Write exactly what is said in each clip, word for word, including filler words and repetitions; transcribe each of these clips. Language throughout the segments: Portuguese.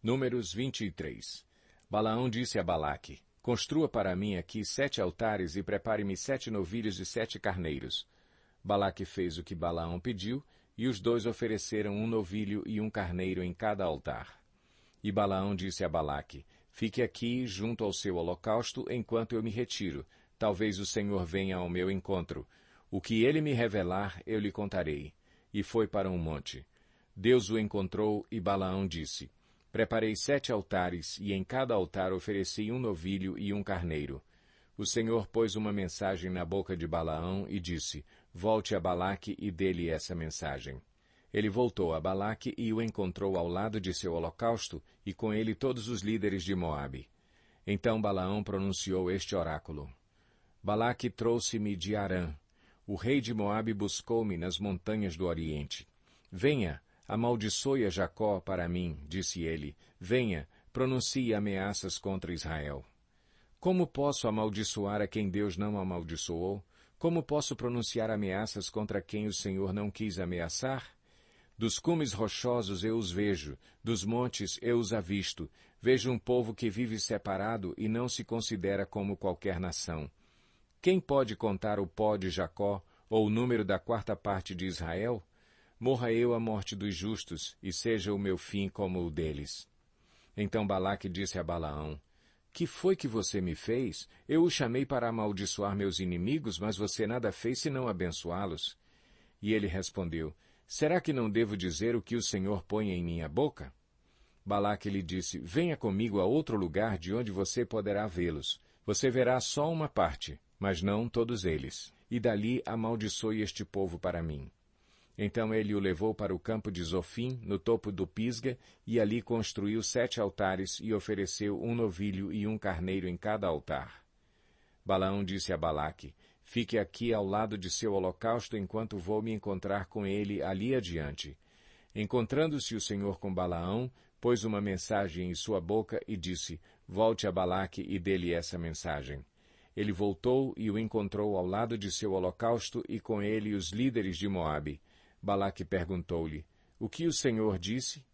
Números vinte e três. Balaão disse a Balaque, construa para mim aqui sete altares e prepare-me sete novilhos e sete carneiros. Balaque fez o que Balaão pediu, e os dois ofereceram um novilho e um carneiro em cada altar. E Balaão disse a Balaque, fique aqui junto ao seu holocausto enquanto eu me retiro, talvez o Senhor venha ao meu encontro. O que ele me revelar, eu lhe contarei. E foi para um monte. Deus o encontrou e Balaão disse, preparei sete altares e em cada altar ofereci um novilho e um carneiro. O Senhor pôs uma mensagem na boca de Balaão e disse, volte a Balaque e dê-lhe essa mensagem. Ele voltou a Balaque e o encontrou ao lado de seu holocausto e com ele todos os líderes de Moabe. Então Balaão pronunciou este oráculo. Balaque trouxe-me de Arã. O rei de Moabe buscou-me nas montanhas do Oriente. Venha, amaldiçoe a Jacó para mim, disse ele. Venha, pronuncie ameaças contra Israel. Como posso amaldiçoar a quem Deus não amaldiçoou? Como posso pronunciar ameaças contra quem o Senhor não quis ameaçar? Dos cumes rochosos eu os vejo, dos montes eu os avisto. Vejo um povo que vive separado e não se considera como qualquer nação. Quem pode contar o pó de Jacó, ou o número da quarta parte de Israel? Morra eu a morte dos justos, e seja o meu fim como o deles. Então Balaque disse a Balaão, que foi que você me fez? Eu o chamei para amaldiçoar meus inimigos, mas você nada fez senão abençoá-los. E ele respondeu, será que não devo dizer o que o Senhor põe em minha boca? Balaque lhe disse, venha comigo a outro lugar de onde você poderá vê-los. Você verá só uma parte, mas não todos eles. E dali amaldiçoe este povo para mim. Então ele o levou para o campo de Zofim, no topo do Pisga, e ali construiu sete altares e ofereceu um novilho e um carneiro em cada altar. Balaão disse a Balaque, fique aqui ao lado de seu holocausto enquanto vou me encontrar com ele ali adiante. Encontrando-se o Senhor com Balaão, pôs uma mensagem em sua boca e disse, volte a Balaque e dê-lhe essa mensagem. Ele voltou e o encontrou ao lado de seu holocausto e com ele os líderes de Moabe. Balaque perguntou-lhe, o que o Senhor disse?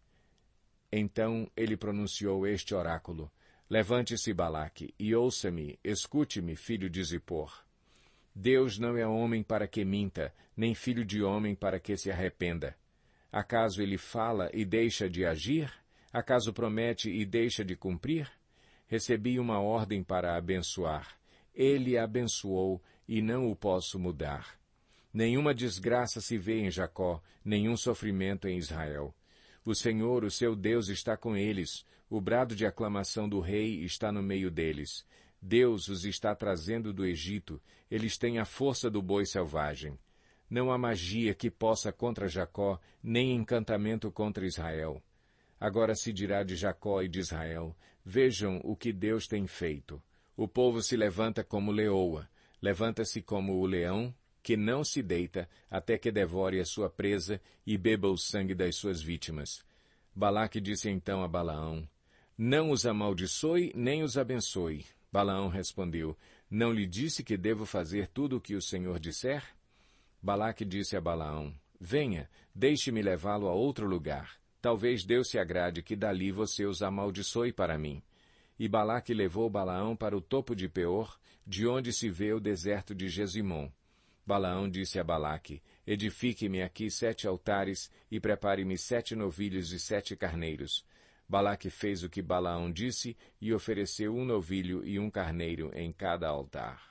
Então ele pronunciou este oráculo, levante-se, Balaque, e ouça-me, escute-me, filho de Zippor. Deus não é homem para que minta, nem filho de homem para que se arrependa. Acaso ele fala e deixa de agir? Acaso promete e deixa de cumprir? Recebi uma ordem para abençoar. Ele abençoou e não o posso mudar. Nenhuma desgraça se vê em Jacó, nenhum sofrimento em Israel. O Senhor, o seu Deus, está com eles. O brado de aclamação do rei está no meio deles. Deus os está trazendo do Egito. Eles têm a força do boi selvagem. Não há magia que possa contra Jacó, nem encantamento contra Israel. Agora se dirá de Jacó e de Israel, vejam o que Deus tem feito. O povo se levanta como leoa, levanta-se como o leão, que não se deita até que devore a sua presa e beba o sangue das suas vítimas. Balaque disse então a Balaão, não os amaldiçoe nem os abençoe. Balaão respondeu, não lhe disse que devo fazer tudo o que o Senhor disser? Balaque disse a Balaão, venha, deixe-me levá-lo a outro lugar. Talvez Deus se agrade que dali você os amaldiçoe para mim. E Balaque levou Balaão para o topo de Peor, de onde se vê o deserto de Gesimom. Balaão disse a Balaque, edifique-me aqui sete altares e prepare-me sete novilhos e sete carneiros. Balaque fez o que Balaão disse e ofereceu um novilho e um carneiro em cada altar.